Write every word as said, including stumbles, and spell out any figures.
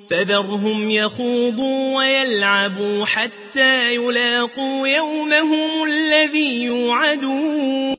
فذرهم يخوضوا ويلعبوا حتى يلاقوا يومهم الذي يوعدون